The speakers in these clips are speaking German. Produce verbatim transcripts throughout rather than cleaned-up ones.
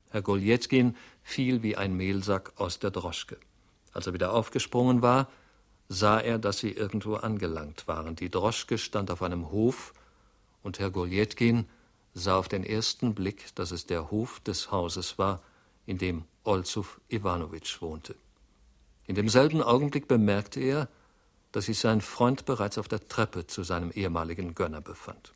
Herr Goljetkin fiel wie ein Mehlsack aus der Droschke. Als er wieder aufgesprungen war, sah er, dass sie irgendwo angelangt waren. Die Droschke stand auf einem Hof, und Herr Goljetkin sah auf den ersten Blick, dass es der Hof des Hauses war, in dem Olsuf Iwanowitsch wohnte. In demselben Augenblick bemerkte er, dass sich sein Freund bereits auf der Treppe zu seinem ehemaligen Gönner befand.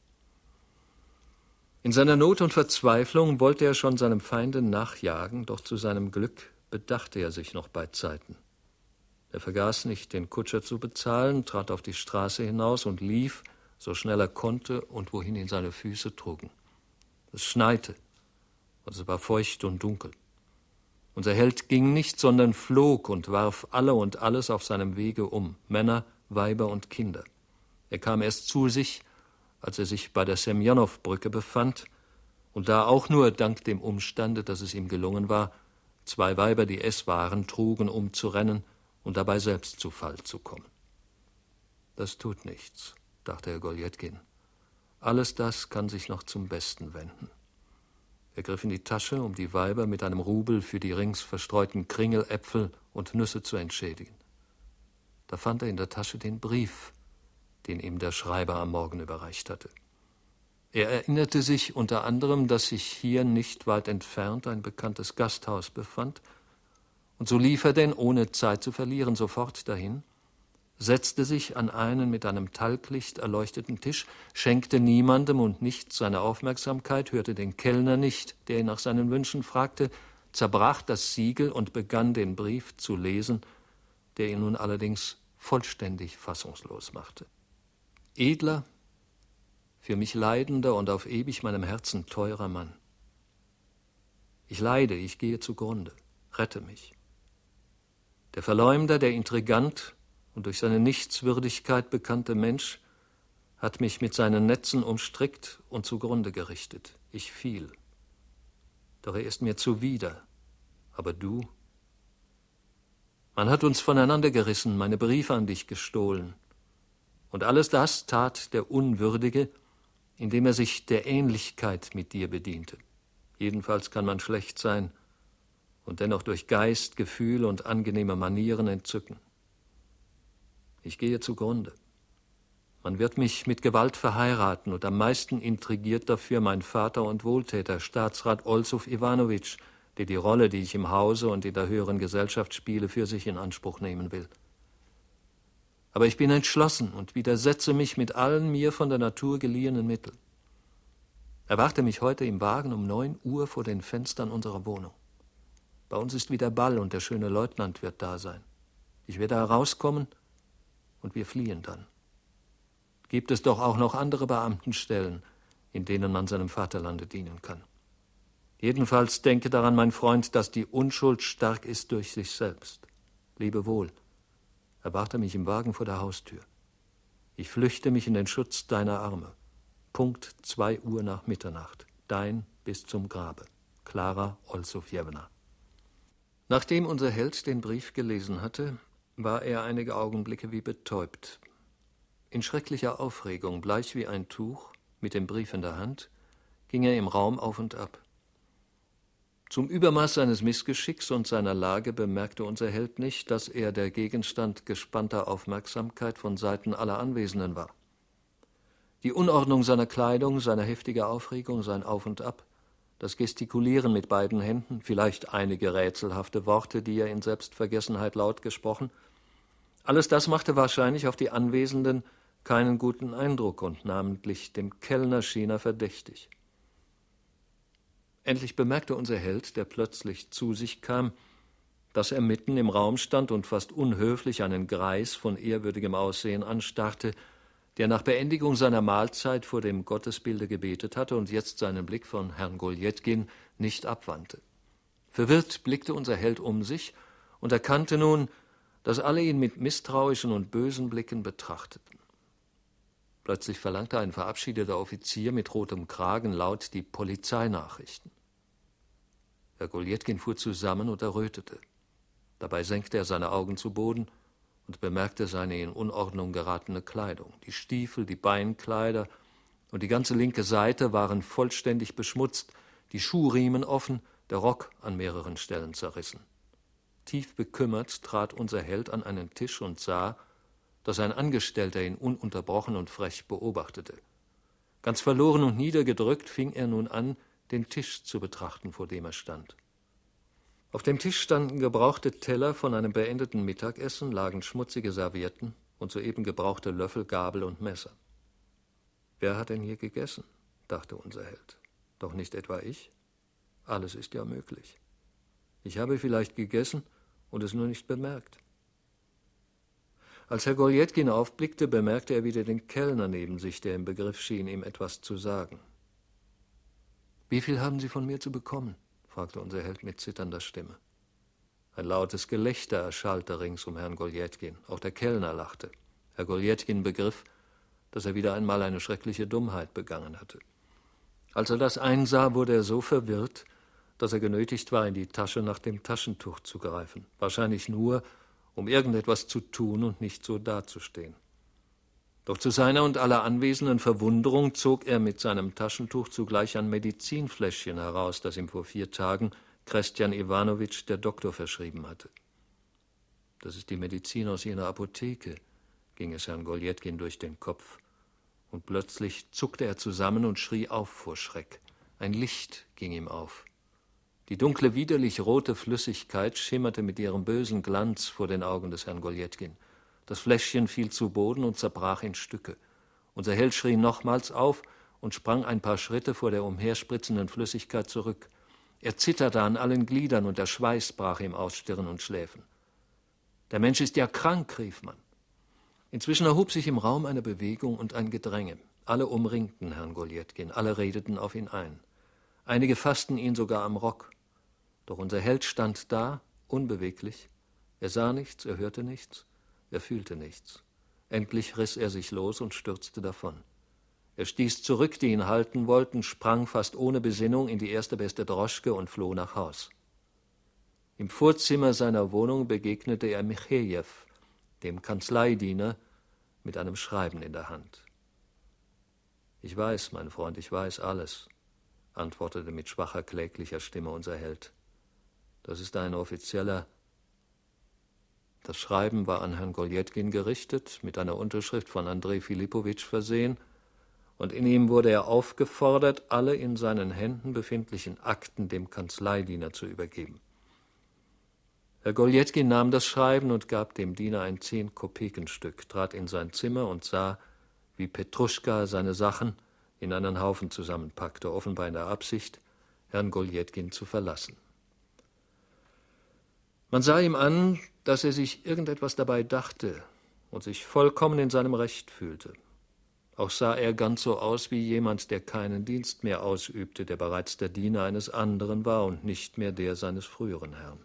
In seiner Not und Verzweiflung wollte er schon seinem Feinde nachjagen, doch zu seinem Glück bedachte er sich noch bei Zeiten. Er vergaß nicht, den Kutscher zu bezahlen, trat auf die Straße hinaus und lief, so schnell er konnte und wohin ihn seine Füße trugen. Es schneite, und es war feucht und dunkel. Unser Held ging nicht, sondern flog und warf alle und alles auf seinem Wege um, Männer, Weiber und Kinder. Er kam erst zu sich, als er sich bei der Semjonow-Brücke befand, und da auch nur dank dem Umstande, dass es ihm gelungen war, zwei Weiber, die Esswaren trugen, umzurennen und dabei selbst zu Fall zu kommen. Das tut nichts, dachte Herr Goljetkin. Alles das kann sich noch zum Besten wenden. Er griff in die Tasche, um die Weiber mit einem Rubel für die rings verstreuten Kringeläpfel und Nüsse zu entschädigen. Da fand er in der Tasche den Brief, den ihm der Schreiber am Morgen überreicht hatte. Er erinnerte sich unter anderem, dass sich hier nicht weit entfernt ein bekanntes Gasthaus befand, und so lief er denn, ohne Zeit zu verlieren, sofort dahin, setzte sich an einen mit einem Talglicht erleuchteten Tisch, schenkte niemandem und nicht seine Aufmerksamkeit, hörte den Kellner nicht, der ihn nach seinen Wünschen fragte, zerbrach das Siegel und begann den Brief zu lesen, der ihn nun allerdings vollständig fassungslos machte. Edler, für mich leidender und auf ewig meinem Herzen teurer Mann. Ich leide, ich gehe zugrunde, rette mich. Der Verleumder, der Intrigant und durch seine Nichtswürdigkeit bekannte Mensch hat mich mit seinen Netzen umstrickt und zugrunde gerichtet. Ich fiel. Doch er ist mir zuwider. Aber du? Man hat uns voneinander gerissen, meine Briefe an dich gestohlen. Und alles das tat der Unwürdige, indem er sich der Ähnlichkeit mit dir bediente. Jedenfalls kann man schlecht sein und dennoch durch Geist, Gefühl und angenehme Manieren entzücken. Ich gehe zugrunde. Man wird mich mit Gewalt verheiraten und am meisten intrigiert dafür mein Vater und Wohltäter, Staatsrat Olsuf Iwanowitsch, der die Rolle, die ich im Hause und in der höheren Gesellschaft spiele, für sich in Anspruch nehmen will. Aber ich bin entschlossen und widersetze mich mit allen mir von der Natur geliehenen Mitteln. Erwarte mich heute im Wagen um neun Uhr vor den Fenstern unserer Wohnung. Bei uns ist wieder Ball und der schöne Leutnant wird da sein. Ich werde herauskommen und wir fliehen dann. Gibt es doch auch noch andere Beamtenstellen, in denen man seinem Vaterlande dienen kann. Jedenfalls denke daran, mein Freund, dass die Unschuld stark ist durch sich selbst. Lebe wohl. Erwarte mich im Wagen vor der Haustür. Ich flüchte mich in den Schutz deiner Arme. Punkt zwei Uhr nach Mitternacht. Dein bis zum Grabe. Klara Olsufjewna. Nachdem unser Held den Brief gelesen hatte, war er einige Augenblicke wie betäubt. In schrecklicher Aufregung, bleich wie ein Tuch, mit dem Brief in der Hand, ging er im Raum auf und ab. Zum Übermaß seines Missgeschicks und seiner Lage bemerkte unser Held nicht, dass er der Gegenstand gespannter Aufmerksamkeit von Seiten aller Anwesenden war. Die Unordnung seiner Kleidung, seine heftige Aufregung, sein Auf und Ab, das Gestikulieren mit beiden Händen, vielleicht einige rätselhafte Worte, die er in Selbstvergessenheit laut gesprochen, alles das machte wahrscheinlich auf die Anwesenden keinen guten Eindruck und namentlich dem Kellner schien er verdächtig. Endlich bemerkte unser Held, der plötzlich zu sich kam, dass er mitten im Raum stand und fast unhöflich einen Greis von ehrwürdigem Aussehen anstarrte, der nach Beendigung seiner Mahlzeit vor dem Gottesbilde gebetet hatte und jetzt seinen Blick von Herrn Goljetkin nicht abwandte. Verwirrt blickte unser Held um sich und erkannte nun, dass alle ihn mit misstrauischen und bösen Blicken betrachteten. Plötzlich verlangte ein verabschiedeter Offizier mit rotem Kragen laut die Polizeinachrichten. Herr Goljetkin fuhr zusammen und errötete. Dabei senkte er seine Augen zu Boden und bemerkte seine in Unordnung geratene Kleidung. Die Stiefel, die Beinkleider und die ganze linke Seite waren vollständig beschmutzt, die Schuhriemen offen, der Rock an mehreren Stellen zerrissen. Tief bekümmert trat unser Held an einen Tisch und sah, dass ein Angestellter ihn ununterbrochen und frech beobachtete. Ganz verloren und niedergedrückt fing er nun an, den Tisch zu betrachten, vor dem er stand. Auf dem Tisch standen gebrauchte Teller von einem beendeten Mittagessen, lagen schmutzige Servietten und soeben gebrauchte Löffel, Gabel und Messer. »Wer hat denn hier gegessen?« dachte unser Held. »Doch nicht etwa ich? Alles ist ja möglich. Ich habe vielleicht gegessen und es nur nicht bemerkt.« Als Herr Goljetkin aufblickte, bemerkte er wieder den Kellner neben sich, der im Begriff schien, ihm etwas zu sagen. »Wie viel haben Sie von mir zu bekommen?« fragte unser Held mit zitternder Stimme. Ein lautes Gelächter erschallte rings um Herrn Goljetkin. Auch der Kellner lachte. Herr Goljetkin begriff, dass er wieder einmal eine schreckliche Dummheit begangen hatte. Als er das einsah, wurde er so verwirrt, dass er genötigt war, in die Tasche nach dem Taschentuch zu greifen. Wahrscheinlich nur, um irgendetwas zu tun und nicht so dazustehen. Doch zu seiner und aller Anwesenden Verwunderung zog er mit seinem Taschentuch zugleich ein Medizinfläschchen heraus, das ihm vor vier Tagen Christian Iwanowitsch, der Doktor, verschrieben hatte. »Das ist die Medizin aus jener Apotheke«, ging es Herrn Goljetkin durch den Kopf. Und plötzlich zuckte er zusammen und schrie auf vor Schreck. Ein Licht ging ihm auf. Die dunkle, widerlich rote Flüssigkeit schimmerte mit ihrem bösen Glanz vor den Augen des Herrn Goljetkin. Das Fläschchen fiel zu Boden und zerbrach in Stücke. Unser Held schrie nochmals auf und sprang ein paar Schritte vor der umherspritzenden Flüssigkeit zurück. Er zitterte an allen Gliedern und der Schweiß brach ihm aus Stirn und Schläfen. »Der Mensch ist ja krank«, rief man. Inzwischen erhob sich im Raum eine Bewegung und ein Gedränge. Alle umringten Herrn Goljetkin, alle redeten auf ihn ein. Einige fassten ihn sogar am Rock. Doch unser Held stand da, unbeweglich. Er sah nichts, er hörte nichts, er fühlte nichts. Endlich riss er sich los und stürzte davon. Er stieß zurück, die ihn halten wollten, sprang fast ohne Besinnung in die erste beste Droschke und floh nach Haus. Im Vorzimmer seiner Wohnung begegnete er Michejew, dem Kanzleidiener, mit einem Schreiben in der Hand. »Ich weiß, mein Freund, ich weiß alles«, antwortete mit schwacher, kläglicher Stimme unser Held. »Das ist ein offizieller...« Das Schreiben war an Herrn Goljetkin gerichtet, mit einer Unterschrift von Andrei Philippowitsch versehen, und in ihm wurde er aufgefordert, alle in seinen Händen befindlichen Akten dem Kanzleidiener zu übergeben. Herr Goljetkin nahm das Schreiben und gab dem Diener ein Zehn-Kopekenstück, trat in sein Zimmer und sah, wie Petruschka seine Sachen in einen Haufen zusammenpackte, offenbar in der Absicht, Herrn Goljetkin zu verlassen. Man sah ihm an, dass er sich irgendetwas dabei dachte und sich vollkommen in seinem Recht fühlte. Auch sah er ganz so aus wie jemand, der keinen Dienst mehr ausübte, der bereits der Diener eines anderen war und nicht mehr der seines früheren Herrn.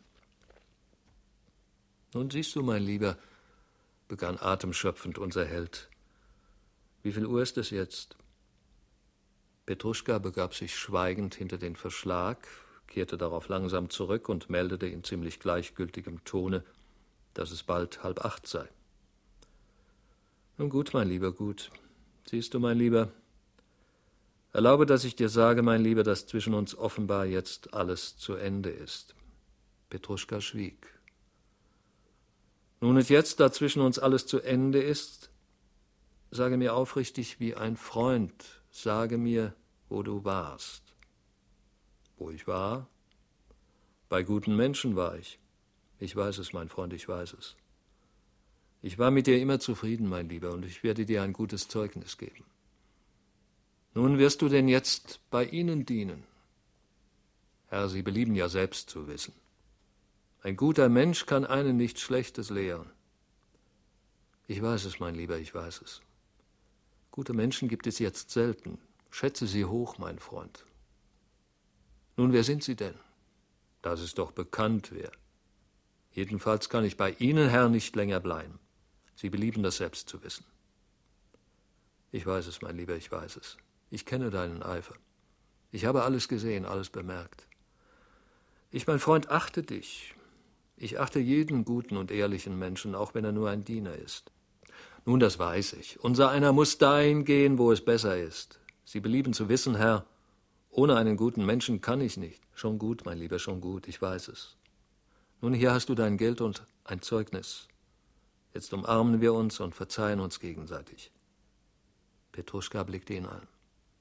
»Nun siehst du, mein Lieber«, begann atemschöpfend unser Held, »wie viel Uhr ist es jetzt?« Petruschka begab sich schweigend hinter den Verschlag, kehrte darauf langsam zurück und meldete in ziemlich gleichgültigem Tone, dass es bald halb acht sei. »Nun gut, mein Lieber, gut. Siehst du, mein Lieber, erlaube, dass ich dir sage, mein Lieber, dass zwischen uns offenbar jetzt alles zu Ende ist.« Petruschka schwieg. »Nun und jetzt, da zwischen uns alles zu Ende ist, sage mir aufrichtig wie ein Freund, sage mir, wo du warst.« »Wo ich war? Bei guten Menschen war ich. Ich weiß es, mein Freund, ich weiß es. Ich war mit dir immer zufrieden, mein Lieber, und ich werde dir ein gutes Zeugnis geben. Nun wirst du denn jetzt bei ihnen dienen? Herr, Sie belieben ja selbst zu wissen. Ein guter Mensch kann einen nichts Schlechtes lehren. Ich weiß es, mein Lieber, ich weiß es. Gute Menschen gibt es jetzt selten. Schätze sie hoch, mein Freund. Nun, wer sind Sie denn? Das ist doch bekannt, wer. Jedenfalls kann ich bei Ihnen, Herr, nicht länger bleiben. Sie belieben das selbst zu wissen. Ich weiß es, mein Lieber, ich weiß es. Ich kenne deinen Eifer. Ich habe alles gesehen, alles bemerkt. Ich, mein Freund, achte dich. Ich achte jeden guten und ehrlichen Menschen, auch wenn er nur ein Diener ist. Nun, das weiß ich. Unser einer muss dahin gehen, wo es besser ist. Sie belieben zu wissen, Herr, Ohne einen guten Menschen kann ich nicht. Schon gut, mein Lieber, schon gut, ich weiß es. Nun, hier hast du dein Geld und ein Zeugnis. Jetzt umarmen wir uns und verzeihen uns gegenseitig. Petruschka blickte ihn an.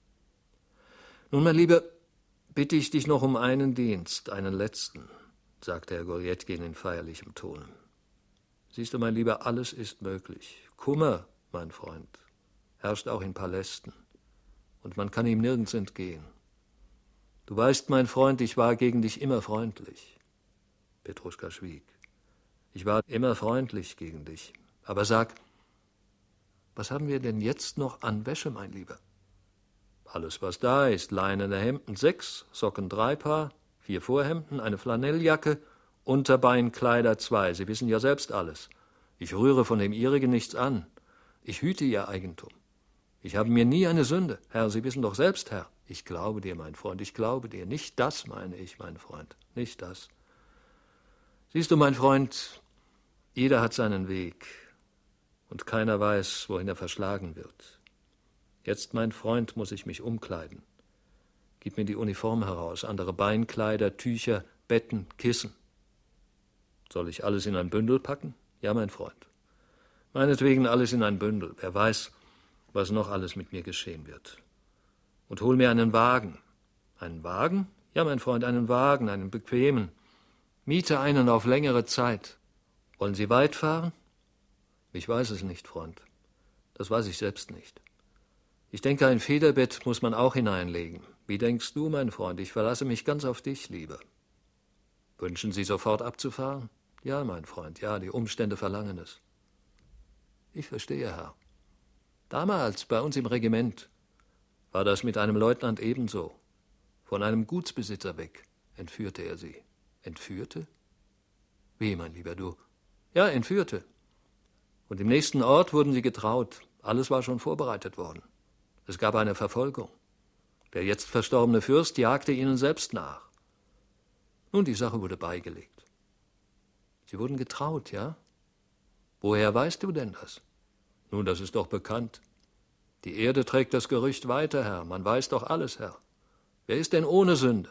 Nun, mein Lieber, bitte ich dich noch um einen Dienst, einen letzten, sagte Herr Goljetkin in feierlichem Tone. Siehst du, mein Lieber, alles ist möglich. Kummer, mein Freund, herrscht auch in Palästen, und man kann ihm nirgends entgehen. Du weißt, mein Freund, ich war gegen dich immer freundlich. Petruschka schwieg. Ich war immer freundlich gegen dich. Aber sag, was haben wir denn jetzt noch an Wäsche, mein Lieber? Alles, was da ist, leinene Hemden sechs, Socken drei Paar, vier Vorhemden, eine Flanelljacke, Unterbeinkleider zwei. Sie wissen ja selbst alles. Ich rühre von dem Ihrigen nichts an. Ich hüte Ihr Eigentum. Ich habe mir nie eine Sünde. Herr, Sie wissen doch selbst, Herr. Ich glaube dir, mein Freund, ich glaube dir. Nicht das meine ich, mein Freund, nicht das. Siehst du, mein Freund, jeder hat seinen Weg, und keiner weiß, wohin er verschlagen wird. Jetzt, mein Freund, muss ich mich umkleiden. Gib mir die Uniform heraus, andere Beinkleider, Tücher, Betten, Kissen. Soll ich alles in ein Bündel packen? Ja, mein Freund. Meinetwegen alles in ein Bündel. Wer weiß, was noch alles mit mir geschehen wird. Und hol mir einen Wagen. Einen Wagen? Ja, mein Freund, einen Wagen, einen bequemen. Miete einen auf längere Zeit. Wollen Sie weit fahren? Ich weiß es nicht, Freund. Das weiß ich selbst nicht. Ich denke, ein Federbett muss man auch hineinlegen. Wie denkst du, mein Freund? Ich verlasse mich ganz auf dich, lieber. Wünschen Sie sofort abzufahren? Ja, mein Freund, ja, die Umstände verlangen es. Ich verstehe, Herr. Damals, bei uns im Regiment, war das mit einem Leutnant ebenso. Von einem Gutsbesitzer weg entführte er sie. Entführte? Wie, mein Lieber, du? Ja, entführte. Und im nächsten Ort wurden sie getraut. Alles war schon vorbereitet worden. Es gab eine Verfolgung. Der jetzt verstorbene Fürst jagte ihnen selbst nach. Nun, die Sache wurde beigelegt. Sie wurden getraut, ja? Woher weißt du denn das? Nun, das ist doch bekannt. Die Erde trägt das Gerücht weiter, Herr. Man weiß doch alles, Herr. Wer ist denn ohne Sünde?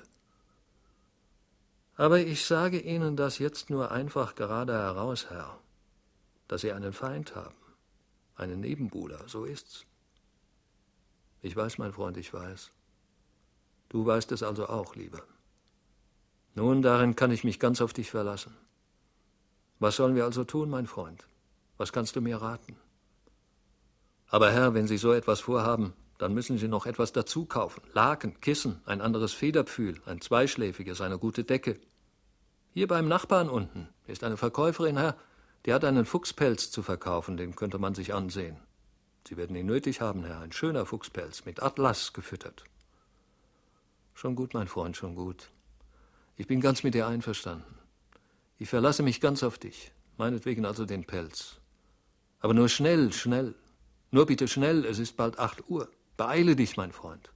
Aber ich sage Ihnen das jetzt nur einfach gerade heraus, Herr, dass Sie einen Feind haben, einen Nebenbuhler, so ist's. Ich weiß, mein Freund, ich weiß. Du weißt es also auch, Lieber. Nun, darin kann ich mich ganz auf dich verlassen. Was sollen wir also tun, mein Freund? Was kannst du mir raten? Aber Herr, wenn Sie so etwas vorhaben, dann müssen Sie noch etwas dazu kaufen. Laken, Kissen, ein anderes Federpfühl, ein zweischläfiges, eine gute Decke. Hier beim Nachbarn unten ist eine Verkäuferin, Herr, die hat einen Fuchspelz zu verkaufen, den könnte man sich ansehen. Sie werden ihn nötig haben, Herr, ein schöner Fuchspelz, mit Atlas gefüttert. Schon gut, mein Freund, schon gut. Ich bin ganz mit dir einverstanden. Ich verlasse mich ganz auf dich, meinetwegen also den Pelz. Aber nur schnell, schnell. Nur bitte schnell, es ist bald acht Uhr. Beeile dich, mein Freund.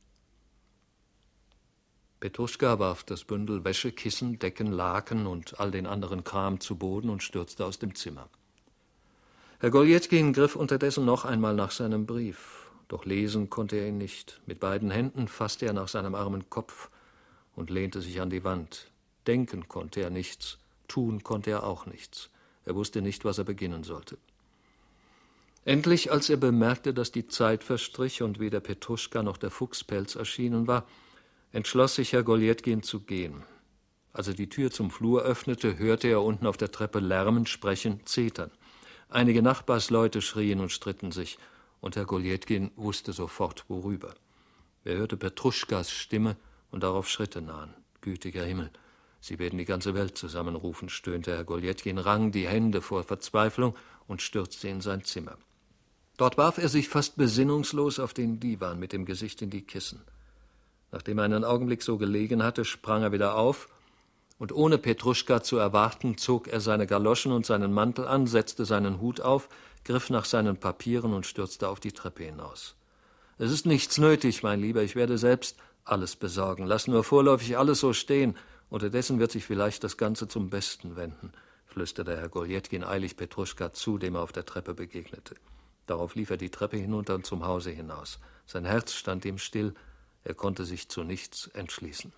Petruschka warf das Bündel Wäsche, Kissen, Decken, Laken und all den anderen Kram zu Boden und stürzte aus dem Zimmer. Herr Goljetkin griff unterdessen noch einmal nach seinem Brief, doch lesen konnte er ihn nicht. Mit beiden Händen fasste er nach seinem armen Kopf und lehnte sich an die Wand. Denken konnte er nichts, tun konnte er auch nichts. Er wusste nicht, was er beginnen sollte. Endlich, als er bemerkte, dass die Zeit verstrich und weder Petruschka noch der Fuchspelz erschienen war, entschloss sich Herr Goljetkin zu gehen. Als er die Tür zum Flur öffnete, hörte er unten auf der Treppe lärmen, sprechen, zetern. Einige Nachbarsleute schrien und stritten sich, und Herr Goljetkin wusste sofort, worüber. Er hörte Petruschkas Stimme und darauf Schritte nahen. Gütiger Himmel, Sie werden die ganze Welt zusammenrufen, stöhnte Herr Goljetkin, rang die Hände vor Verzweiflung und stürzte in sein Zimmer. Dort warf er sich fast besinnungslos auf den Diwan mit dem Gesicht in die Kissen. Nachdem er einen Augenblick so gelegen hatte, sprang er wieder auf, und ohne Petruschka zu erwarten, zog er seine Galoschen und seinen Mantel an, setzte seinen Hut auf, griff nach seinen Papieren und stürzte auf die Treppe hinaus. »Es ist nichts nötig, mein Lieber, ich werde selbst alles besorgen. Lass nur vorläufig alles so stehen. Unterdessen wird sich vielleicht das Ganze zum Besten wenden«, flüsterte Herr Goljetkin eilig Petruschka zu, dem er auf der Treppe begegnete. Darauf lief er die Treppe hinunter und zum Hause hinaus. Sein Herz stand ihm still, Er konnte sich zu nichts entschließen.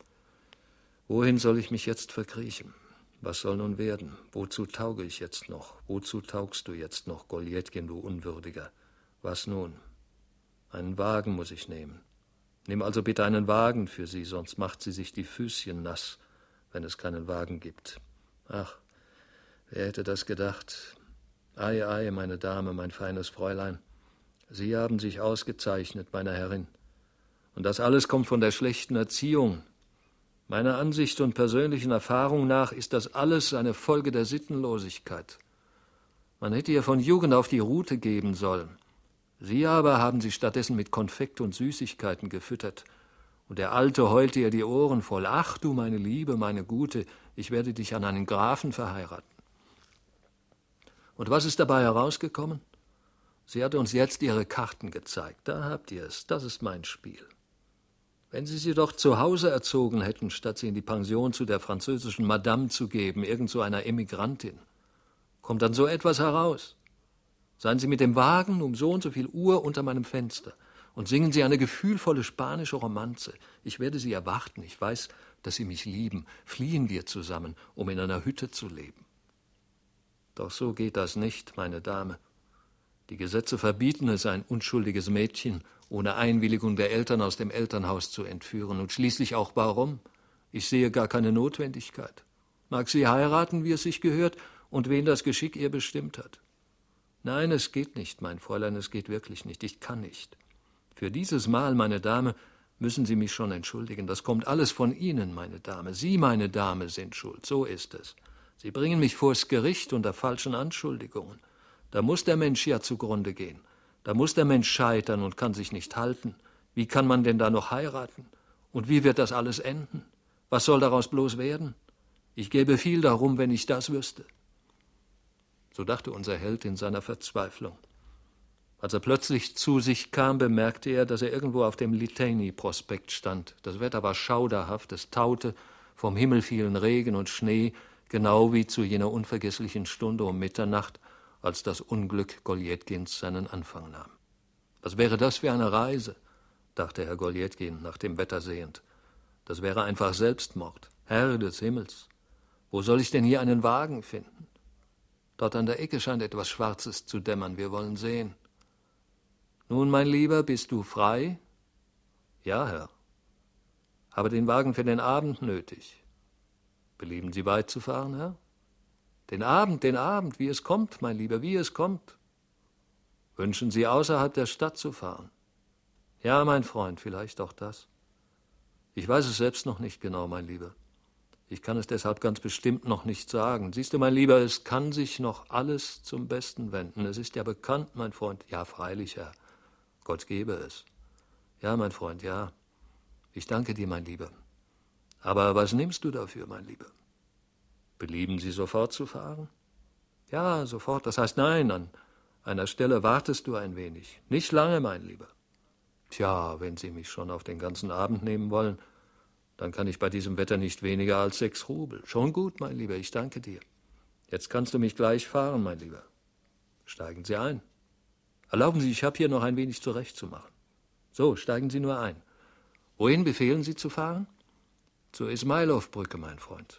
Wohin soll ich mich jetzt verkriechen? Was soll nun werden? Wozu tauge ich jetzt noch? Wozu taugst du jetzt noch, Goljetkin, du Unwürdiger? Was nun? Einen Wagen muss ich nehmen. Nimm also bitte einen Wagen für sie, sonst macht sie sich die Füßchen nass, wenn es keinen Wagen gibt. Ach, wer hätte das gedacht? Ei, ei, meine Dame, mein feines Fräulein, Sie haben sich ausgezeichnet, meine Herrin. Und das alles kommt von der schlechten Erziehung. Meiner Ansicht und persönlichen Erfahrung nach ist das alles eine Folge der Sittenlosigkeit. Man hätte ihr von Jugend auf die Rute geben sollen. Sie aber haben sie stattdessen mit Konfekt und Süßigkeiten gefüttert. Und der Alte heulte ihr die Ohren voll. Ach du, meine Liebe, meine Gute, ich werde dich an einen Grafen verheiraten. Und was ist dabei herausgekommen? Sie hat uns jetzt ihre Karten gezeigt. Da habt ihr es, das ist mein Spiel. Wenn Sie sie doch zu Hause erzogen hätten, statt sie in die Pension zu der französischen Madame zu geben, irgend so einer Emigrantin, kommt dann so etwas heraus. Seien Sie mit dem Wagen um so und so viel Uhr unter meinem Fenster und singen Sie eine gefühlvolle spanische Romanze. Ich werde Sie erwarten, ich weiß, dass Sie mich lieben. Fliehen wir zusammen, um in einer Hütte zu leben. Doch so geht das nicht, meine Dame. Die Gesetze verbieten es, ein unschuldiges Mädchen ohne Einwilligung der Eltern aus dem Elternhaus zu entführen. Und schließlich auch warum? Ich sehe gar keine Notwendigkeit. Mag sie heiraten, wie es sich gehört, und wen das Geschick ihr bestimmt hat. Nein, es geht nicht, mein Fräulein, es geht wirklich nicht. Ich kann nicht. Für dieses Mal, meine Dame, müssen Sie mich schon entschuldigen. Das kommt alles von Ihnen, meine Dame. Sie, meine Dame, sind schuld. So ist es. Sie bringen mich vors Gericht unter falschen Anschuldigungen. Da muss der Mensch ja zugrunde gehen. Da muss der Mensch scheitern und kann sich nicht halten. Wie kann man denn da noch heiraten? Und wie wird das alles enden? Was soll daraus bloß werden? Ich gäbe viel darum, wenn ich das wüsste. So dachte unser Held in seiner Verzweiflung. Als er plötzlich zu sich kam, bemerkte er, dass er irgendwo auf dem Litani-Prospekt stand. Das Wetter war schauderhaft, es taute, vom Himmel fielen Regen und Schnee, genau wie zu jener unvergesslichen Stunde um Mitternacht, als das Unglück Goljetkins seinen Anfang nahm. Was wäre das für eine Reise, dachte Herr Goljetkin, nach dem Wetter sehend. Das wäre einfach Selbstmord. Herr des Himmels, wo soll ich denn hier einen Wagen finden? Dort an der Ecke scheint etwas Schwarzes zu dämmern, wir wollen sehen. Nun, mein Lieber, bist du frei? Ja, Herr. Habe den Wagen für den Abend nötig. Belieben Sie weit zu fahren, Herr? Den Abend, den Abend, wie es kommt, mein Lieber, wie es kommt. Wünschen Sie, außerhalb der Stadt zu fahren? Ja, mein Freund, vielleicht auch das. Ich weiß es selbst noch nicht genau, mein Lieber. Ich kann es deshalb ganz bestimmt noch nicht sagen. Siehst du, mein Lieber, es kann sich noch alles zum Besten wenden. Es ist ja bekannt, mein Freund. Ja, freilich, Herr. Gott gebe es. Ja, mein Freund, ja. Ich danke dir, mein Lieber. Aber was nimmst du dafür, mein Lieber? Belieben Sie, sofort zu fahren? Ja, sofort. Das heißt, nein, an einer Stelle wartest du ein wenig. Nicht lange, mein Lieber. Tja, wenn Sie mich schon auf den ganzen Abend nehmen wollen, dann kann ich bei diesem Wetter nicht weniger als sechs Rubel. Schon gut, mein Lieber, ich danke dir. Jetzt kannst du mich gleich fahren, mein Lieber. Steigen Sie ein. Erlauben Sie, ich habe hier noch ein wenig zurechtzumachen. So, steigen Sie nur ein. Wohin befehlen Sie zu fahren? Zur Ismailow-Brücke, mein Freund.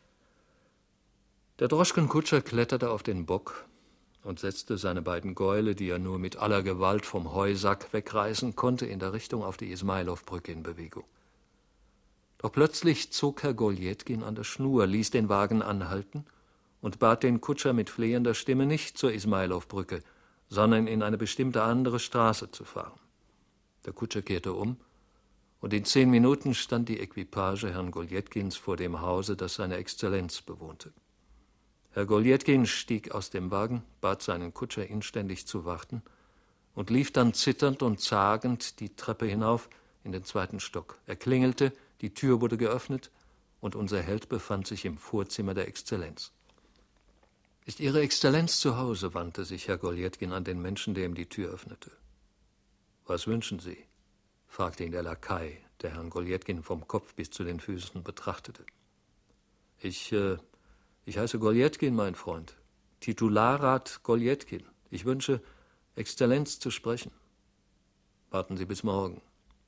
Der Droschkenkutscher kletterte auf den Bock und setzte seine beiden Gäule, die er nur mit aller Gewalt vom Heusack wegreißen konnte, in der Richtung auf die Ismailow-Brücke in Bewegung. Doch plötzlich zog Herr Goljetkin an der Schnur, ließ den Wagen anhalten und bat den Kutscher mit flehender Stimme, nicht zur Ismailow-Brücke, sondern in eine bestimmte andere Straße zu fahren. Der Kutscher kehrte um, und in zehn Minuten stand die Equipage Herrn Goljetkins vor dem Hause, das seine Exzellenz bewohnte. Herr Goljetkin stieg aus dem Wagen, bat seinen Kutscher inständig zu warten und lief dann zitternd und zagend die Treppe hinauf in den zweiten Stock. Er klingelte, die Tür wurde geöffnet und unser Held befand sich im Vorzimmer der Exzellenz. »Ist Ihre Exzellenz zu Hause?« wandte sich Herr Goljetkin an den Menschen, der ihm die Tür öffnete. »Was wünschen Sie?« fragte ihn der Lakai, der Herrn Goljetkin vom Kopf bis zu den Füßen betrachtete. »Ich, äh, ich heiße Goljetkin, mein Freund. Titularrat Goljetkin. Ich wünsche, Exzellenz zu sprechen.« »Warten Sie bis morgen.«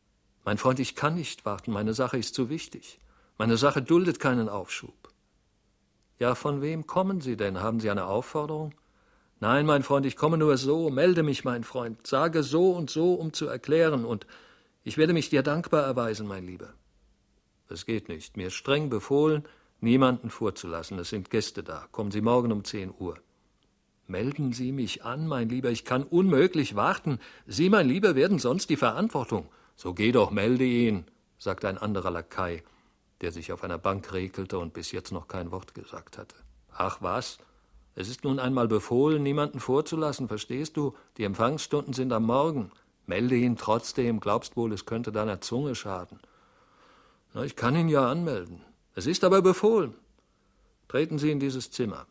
»Mein Freund, ich kann nicht warten, meine Sache ist zu wichtig. Meine Sache duldet keinen Aufschub.« »Ja, von wem kommen Sie denn? Haben Sie eine Aufforderung?« »Nein, mein Freund, ich komme nur so. Melde mich, mein Freund. Sage so und so, um zu erklären, und ich werde mich dir dankbar erweisen, mein Lieber.« »Es geht nicht. Mir ist streng befohlen, niemanden vorzulassen. Es sind Gäste da. Kommen Sie morgen um zehn Uhr.« »Melden Sie mich an, mein Lieber. Ich kann unmöglich warten. Sie, mein Lieber, werden sonst die Verantwortung.« »So geh doch, melde ihn«, sagte ein anderer Lakai, der sich auf einer Bank rekelte und bis jetzt noch kein Wort gesagt hatte. »Ach was? Es ist nun einmal befohlen, niemanden vorzulassen, verstehst du? Die Empfangsstunden sind am Morgen. Melde ihn trotzdem, glaubst wohl, es könnte deiner Zunge schaden.« »Na, ich kann ihn ja anmelden. Es ist aber befohlen. Treten Sie in dieses Zimmer.«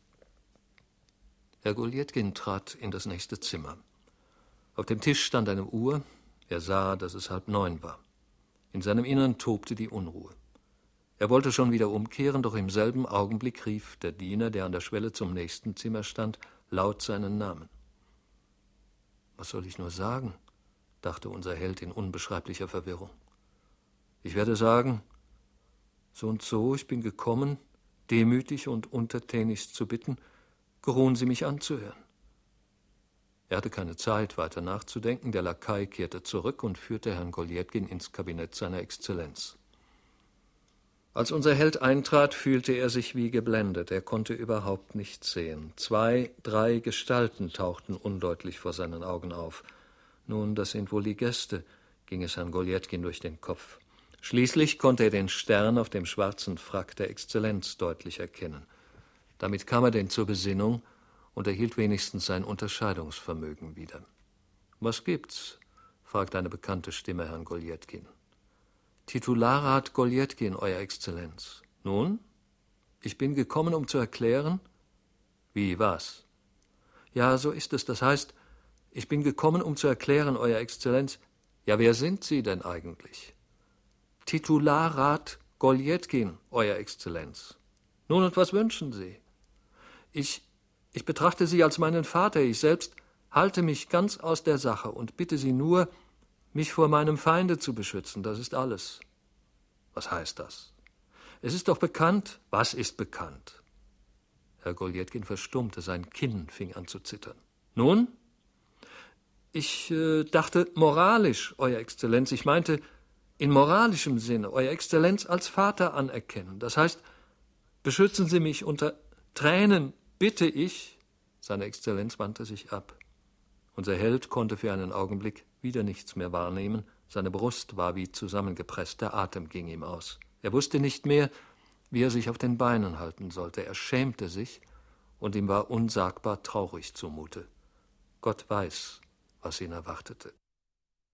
Herr Goljetkin trat in das nächste Zimmer. Auf dem Tisch stand eine Uhr. Er sah, dass es halb neun war. In seinem Innern tobte die Unruhe. Er wollte schon wieder umkehren, doch im selben Augenblick rief der Diener, der an der Schwelle zum nächsten Zimmer stand, laut seinen Namen. »Was soll ich nur sagen?«, dachte unser Held in unbeschreiblicher Verwirrung. »Ich werde sagen, so und so, ich bin gekommen, demütig und untertänigst zu bitten, geruhen Sie mich anzuhören.« Er hatte keine Zeit, weiter nachzudenken. Der Lakai kehrte zurück und führte Herrn Goljetkin ins Kabinett seiner Exzellenz. Als unser Held eintrat, fühlte er sich wie geblendet. Er konnte überhaupt nichts sehen. Zwei, drei Gestalten tauchten undeutlich vor seinen Augen auf. Nun, das sind wohl die Gäste, ging es Herrn Goljetkin durch den Kopf. Schließlich konnte er den Stern auf dem schwarzen Frack der Exzellenz deutlich erkennen. Damit kam er denn zur Besinnung und erhielt wenigstens sein Unterscheidungsvermögen wieder. »Was gibt's?« fragte eine bekannte Stimme Herrn Goljetkin. »Titularrat Goljetkin, Euer Exzellenz.« »Nun? Ich bin gekommen, um zu erklären.« »Wie, was?« »Ja, so ist es. Das heißt, ich bin gekommen, um zu erklären, Euer Exzellenz.« »Ja, wer sind Sie denn eigentlich?« »Titularrat Goljetkin, Euer Exzellenz.« »Nun, und was wünschen Sie?« Ich, ich betrachte Sie als meinen Vater. Ich selbst halte mich ganz aus der Sache und bitte Sie nur, mich vor meinem Feinde zu beschützen. Das ist alles.« »Was heißt das?« »Es ist doch bekannt.« »Was ist bekannt?« Herr Goljetkin verstummte, sein Kinn fing an zu zittern. »Nun?« »Ich äh, dachte moralisch, Euer Exzellenz. Ich meinte in moralischem Sinne, Euer Exzellenz als Vater anerkennen. Das heißt, beschützen Sie mich unter Tränen, bitte ich.« Seine Exzellenz wandte sich ab. Unser Held konnte für einen Augenblick wieder nichts mehr wahrnehmen. Seine Brust war wie zusammengepresst, der Atem ging ihm aus. Er wusste nicht mehr, wie er sich auf den Beinen halten sollte. Er schämte sich, und ihm war unsagbar traurig zumute. Gott weiß, was ihn erwartete.